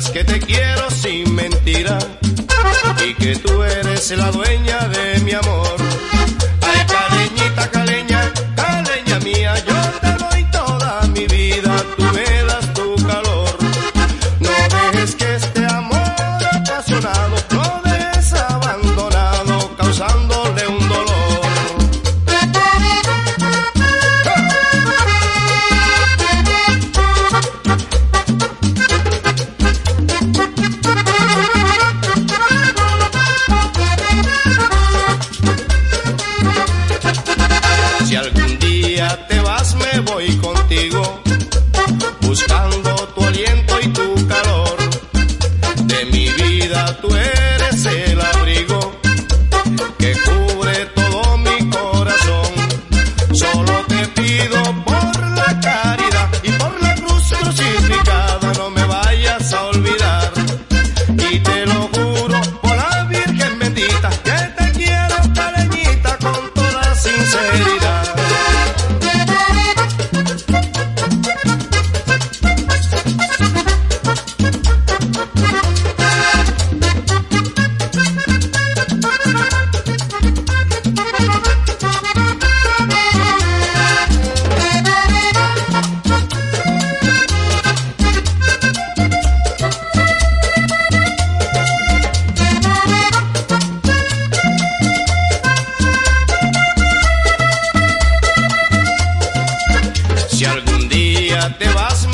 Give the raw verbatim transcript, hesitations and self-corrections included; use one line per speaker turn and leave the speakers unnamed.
digas que te quiero sin mentira y que tú eres la dueña de mi amor. Ay, caleñita, caleña, caleña mía, yo te doy toda mi vida, tú me das tu calor. No dejes que este amor apasionado lo dejes abandonado, causándole un dolor. Si algún día te vas me voy contigo, buscando tu aliento y tu calor. De mi vida tú eres el abrigo que cubre todo mi corazón. Solo te pido por la caridad y por la cruz crucificada no me vayas a olvidar. Y te lo juro por la Virgen bendita que te quiero, caleñita, con toda sinceridad. Si algún día te vas